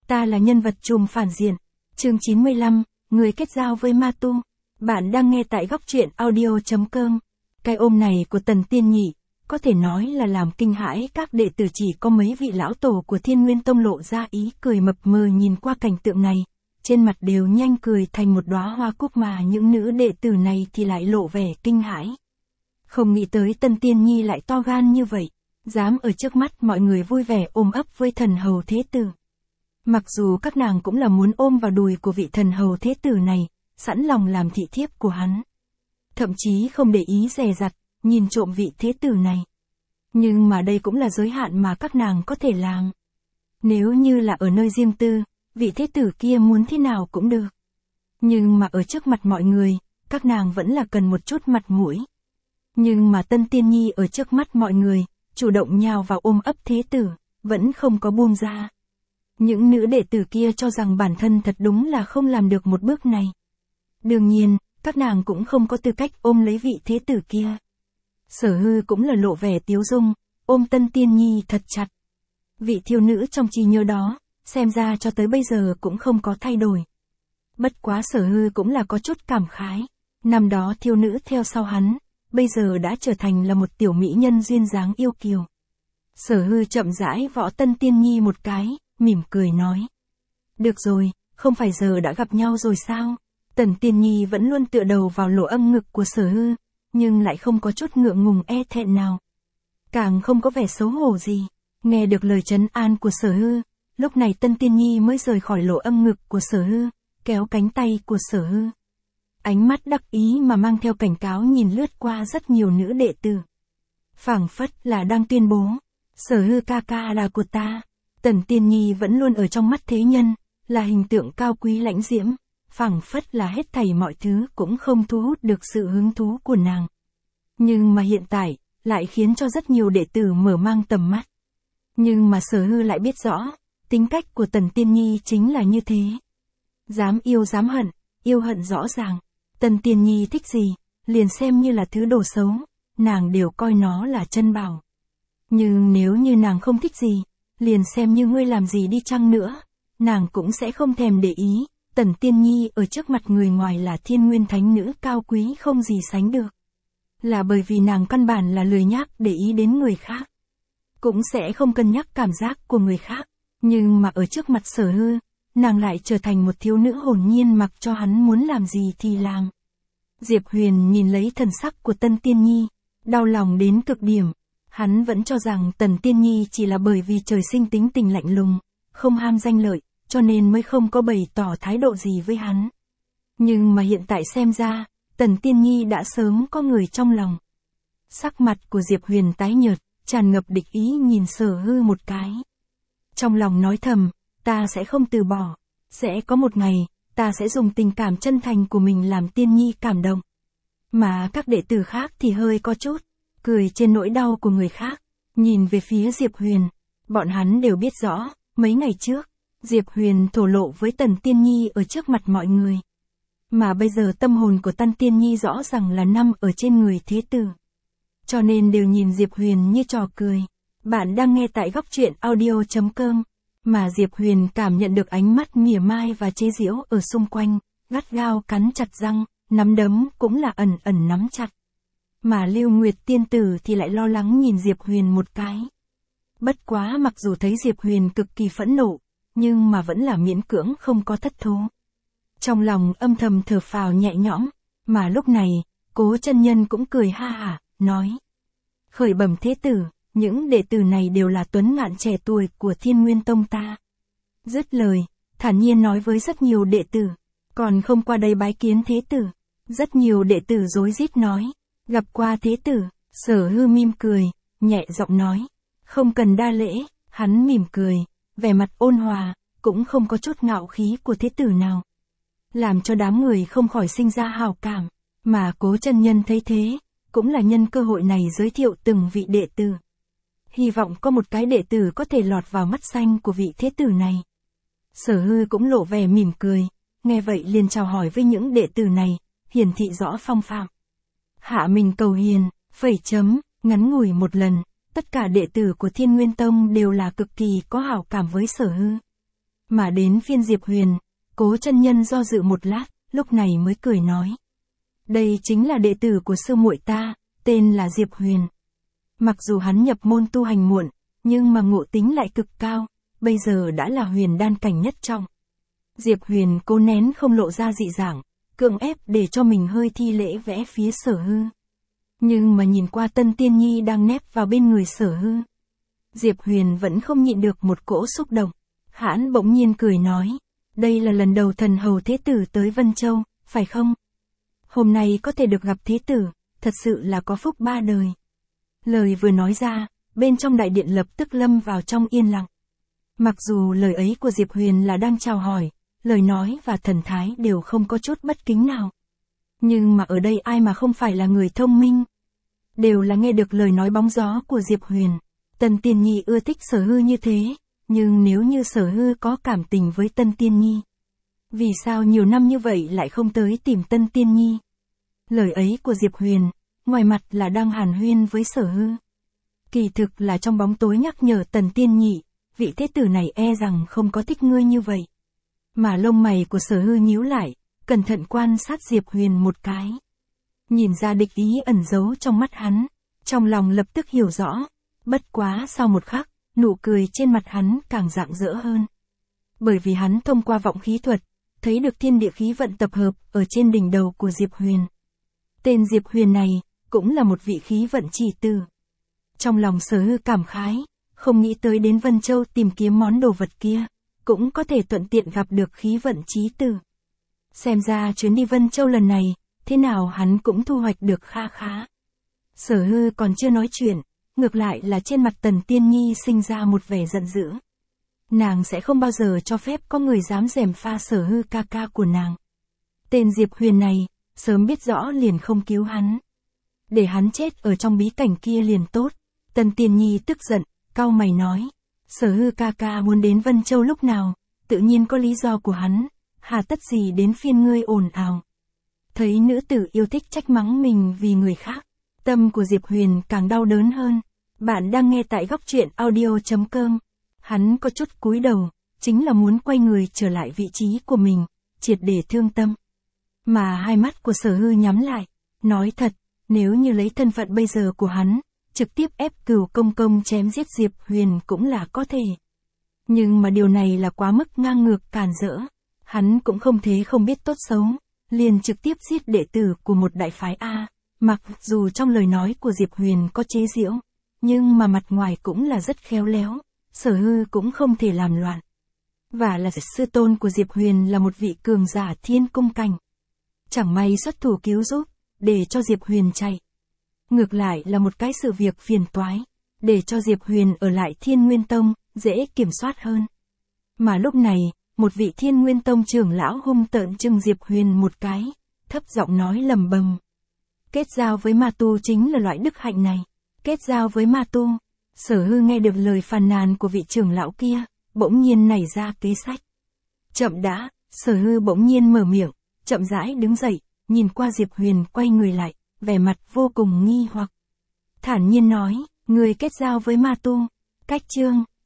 Ta là nhân vật trùm phản diện. Chương 95, người kết giao với ma tu. Bạn đang nghe tại góc truyện audio.com. Cái ôm này của Tần Tiên Nhị, có thể nói là làm kinh hãi các đệ tử, chỉ có mấy vị lão tổ của Thiên Nguyên Tông lộ ra ý cười mập mờ nhìn qua cảnh tượng này. Trên mặt đều nhanh cười thành một đóa hoa cúc, mà những nữ đệ tử này thì lại lộ vẻ kinh hãi. Không nghĩ tới Tần Tiên Nhi lại to gan như vậy, dám ở trước mắt mọi người vui vẻ ôm ấp với thần hầu thế tử. Mặc dù các nàng cũng là muốn ôm vào đùi của vị thần hầu thế tử này, sẵn lòng làm thị thiếp của hắn. Thậm chí không để ý dè dặt, nhìn trộm vị thế tử này. Nhưng mà đây cũng là giới hạn mà các nàng có thể làm. Nếu như là ở nơi riêng tư, vị thế tử kia muốn thế nào cũng được. Nhưng mà ở trước mặt mọi người, các nàng vẫn là cần một chút mặt mũi. Nhưng mà Tân Tiên Nhi ở trước mắt mọi người, chủ động nhào vào ôm ấp thế tử, vẫn không có buông ra. Những nữ đệ tử kia cho rằng bản thân thật đúng là không làm được một bước này. Đương nhiên, các nàng cũng không có tư cách ôm lấy vị thế tử kia. Sở Hư cũng là lộ vẻ tiếu dung, ôm Tân Tiên Nhi thật chặt. Vị thiếu nữ trong trí nhớ đó, xem ra cho tới bây giờ cũng không có thay đổi. Bất quá Sở Hư cũng là có chút cảm khái. Năm đó thiếu nữ theo sau hắn, bây giờ đã trở thành là một tiểu mỹ nhân duyên dáng yêu kiều. Sở Hư chậm rãi võ Tân Tiên Nhi một cái, mỉm cười nói. Được rồi, không phải giờ đã gặp nhau rồi sao? Tần Tiên Nhi vẫn luôn tựa đầu vào lỗ âm ngực của Sở Hư, nhưng lại không có chút ngượng ngùng e thẹn nào. Càng không có vẻ xấu hổ gì. Nghe được lời trấn an của Sở Hư, lúc này Tân Tiên Nhi mới rời khỏi lỗ âm ngực của Sở Hư, kéo cánh tay của Sở Hư. Ánh mắt đắc ý mà mang theo cảnh cáo nhìn lướt qua rất nhiều nữ đệ tử. Phảng phất là đang tuyên bố, Sở Hư ca ca là của ta. Tần Tiên Nhi vẫn luôn ở trong mắt thế nhân, là hình tượng cao quý lãnh diễm, phảng phất là hết thảy mọi thứ cũng không thu hút được sự hứng thú của nàng. Nhưng mà hiện tại, lại khiến cho rất nhiều đệ tử mở mang tầm mắt. Nhưng mà Sở Hư lại biết rõ, tính cách của Tần Tiên Nhi chính là như thế. Dám yêu dám hận, yêu hận rõ ràng. Tần Tiên Nhi thích gì, liền xem như là thứ đồ xấu, nàng đều coi nó là chân bảo. Nhưng nếu như nàng không thích gì, liền xem như ngươi làm gì đi chăng nữa, nàng cũng sẽ không thèm để ý. Tần Tiên Nhi ở trước mặt người ngoài là thiên nguyên thánh nữ cao quý không gì sánh được. Là bởi vì nàng căn bản là lười nhác để ý đến người khác. Cũng sẽ không cân nhắc cảm giác của người khác. Nhưng mà ở trước mặt Sở Hư, nàng lại trở thành một thiếu nữ hồn nhiên mặc cho hắn muốn làm gì thì làm. Diệp Huyền nhìn lấy thần sắc của Tân Tiên Nhi, đau lòng đến cực điểm. Hắn vẫn cho rằng Tần Tiên Nhi chỉ là bởi vì trời sinh tính tình lạnh lùng, không ham danh lợi, cho nên mới không có bày tỏ thái độ gì với hắn. Nhưng mà hiện tại xem ra, Tần Tiên Nhi đã sớm có người trong lòng. Sắc mặt của Diệp Huyền tái nhợt, tràn ngập địch ý nhìn Sở Hư một cái. Trong lòng nói thầm, ta sẽ không từ bỏ, sẽ có một ngày, ta sẽ dùng tình cảm chân thành của mình làm Tiên Nhi cảm động. Mà các đệ tử khác thì hơi có chút cười trên nỗi đau của người khác, nhìn về phía Diệp Huyền. Bọn hắn đều biết rõ, mấy ngày trước, Diệp Huyền thổ lộ với Tần Tiên Nhi ở trước mặt mọi người. Mà bây giờ tâm hồn của Tần Tiên Nhi rõ ràng là nằm ở trên người thế tử. Cho nên đều nhìn Diệp Huyền như trò cười. Bạn đang nghe tại góc truyện audio.com. Mà Diệp Huyền cảm nhận được ánh mắt mỉa mai và chế giễu ở xung quanh, gắt gao cắn chặt răng, nắm đấm cũng là ẩn ẩn nắm chặt. Mà Lưu Nguyệt tiên tử thì lại lo lắng nhìn Diệp Huyền một cái. Bất quá mặc dù thấy Diệp Huyền cực kỳ phẫn nộ, nhưng mà vẫn là miễn cưỡng không có thất thố. Trong lòng âm thầm thở phào nhẹ nhõm, mà lúc này, Cố chân nhân cũng cười ha hả, nói. Khởi bẩm thế tử, những đệ tử này đều là tuấn ngạn trẻ tuổi của Thiên Nguyên Tông ta. Dứt lời, thản nhiên nói với rất nhiều đệ tử, còn không qua đây bái kiến thế tử. Rất nhiều đệ tử rối rít nói, gặp qua thế tử. Sở Hư mỉm cười, nhẹ giọng nói, không cần đa lễ. Hắn mỉm cười, vẻ mặt ôn hòa, cũng không có chút ngạo khí của thế tử nào, làm cho đám người không khỏi sinh ra hào cảm. Mà Cố chân nhân thấy thế, cũng là nhân cơ hội này giới thiệu từng vị đệ tử. Hy vọng có một cái đệ tử có thể lọt vào mắt xanh của vị thế tử này. Sở Hư cũng lộ vẻ mỉm cười, nghe vậy liền chào hỏi với những đệ tử này, hiển thị rõ phong phạm. Hạ mình cầu hiền, ngắn ngủi một lần, tất cả đệ tử của Thiên Nguyên Tông đều là cực kỳ có hảo cảm với Sở Hư. Mà đến phiên Diệp Huyền, Cố chân nhân do dự một lát, lúc này mới cười nói. Đây chính là đệ tử của sư muội ta, tên là Diệp Huyền. Mặc dù hắn nhập môn tu hành muộn, nhưng mà ngộ tính lại cực cao, bây giờ đã là huyền đan cảnh nhất trọng. Diệp Huyền cố nén không lộ ra dị dạng, cưỡng ép để cho mình hơi thi lễ vẽ phía Sở Hư. Nhưng mà nhìn qua Tân Tiên Nhi đang nép vào bên người Sở Hư, Diệp Huyền vẫn không nhịn được một cỗ xúc động. Hãn bỗng nhiên cười nói, đây là lần đầu thần hầu thế tử tới Vân Châu, phải không? Hôm nay có thể được gặp thế tử, thật sự là có phúc ba đời. Lời vừa nói ra, bên trong đại điện lập tức lâm vào trong yên lặng. Mặc dù lời ấy của Diệp Huyền là đang chào hỏi, lời nói và thần thái đều không có chút bất kính nào. Nhưng mà ở đây ai mà không phải là người thông minh? Đều là nghe được lời nói bóng gió của Diệp Huyền. Tân Tiên Nhi ưa thích Sở Hư như thế, nhưng nếu như Sở Hư có cảm tình với Tân Tiên Nhi, vì sao nhiều năm như vậy lại không tới tìm Tân Tiên Nhi? Lời ấy của Diệp Huyền, ngoài mặt là đang hàn huyên với Sở Hư, kỳ thực là trong bóng tối nhắc nhở Tần Tiên Nhị, vị thế tử này e rằng không có thích ngươi như vậy. Mà lông mày của Sở Hư nhíu lại, cẩn thận quan sát Diệp Huyền một cái. Nhìn ra địch ý ẩn giấu trong mắt hắn, trong lòng lập tức hiểu rõ, bất quá sau một khắc, nụ cười trên mặt hắn càng rạng rỡ hơn. Bởi vì hắn thông qua vọng khí thuật, thấy được thiên địa khí vận tập hợp ở trên đỉnh đầu của Diệp Huyền. Tên Diệp Huyền này, cũng là một vị khí vận chỉ tử. Trong lòng Sở Hư cảm khái, không nghĩ tới đến Vân Châu tìm kiếm món đồ vật kia, cũng có thể thuận tiện gặp được khí vận chí tử. Xem ra chuyến đi Vân Châu lần này, thế nào hắn cũng thu hoạch được kha khá. Sở Hư còn chưa nói chuyện, ngược lại là trên mặt Tần Tiên Nhi sinh ra một vẻ giận dữ. Nàng sẽ không bao giờ cho phép có người dám gièm pha Sở Hư ca ca của nàng. Tên Diệp Huyền này, sớm biết rõ liền không cứu hắn. Để hắn chết ở trong bí cảnh kia liền tốt. Tần Tiên Nhi tức giận, cau mày nói. Sở Hư ca ca muốn đến Vân Châu lúc nào, tự nhiên có lý do của hắn, hà tất gì đến phiên ngươi ồn ào. Thấy nữ tử yêu thích trách mắng mình vì người khác, tâm của Diệp Huyền càng đau đớn hơn. Bạn đang nghe tại góc truyện audio.com. Hắn có chút cúi đầu, chính là muốn quay người trở lại vị trí của mình, triệt để thương tâm. Mà hai mắt của Sở Hư nhắm lại, nói thật, nếu như lấy thân phận bây giờ của hắn, trực tiếp ép Cửu Công Công chém giết Diệp Huyền cũng là có thể. Nhưng mà điều này là quá mức ngang ngược càn rỡ, hắn cũng không thế không biết tốt xấu, liền trực tiếp giết đệ tử của một đại phái A. Mặc dù trong lời nói của Diệp Huyền có chế giễu, nhưng mà mặt ngoài cũng là rất khéo léo, Sở Hư cũng không thể làm loạn. Và là sư tôn của Diệp Huyền là một vị cường giả thiên cung cảnh. Chẳng may xuất thủ cứu giúp, để cho Diệp Huyền chạy. Ngược lại là một cái sự việc phiền toái, để cho Diệp Huyền ở lại Thiên Nguyên Tông, dễ kiểm soát hơn. Mà lúc này, một vị Thiên Nguyên Tông trưởng lão hung tợn trừng Diệp Huyền một cái, thấp giọng nói lầm bầm. Kết giao với ma tu chính là loại đức hạnh này. Kết giao với ma tu. Sở Hư nghe được lời phàn nàn của vị trưởng lão kia, bỗng nhiên nảy ra kế sách. Chậm đã, Sở Hư bỗng nhiên mở miệng, chậm rãi đứng dậy, nhìn qua Diệp Huyền quay người lại, vẻ mặt vô cùng nghi hoặc. Thản nhiên nói, người kết giao với ma tu. Cách chương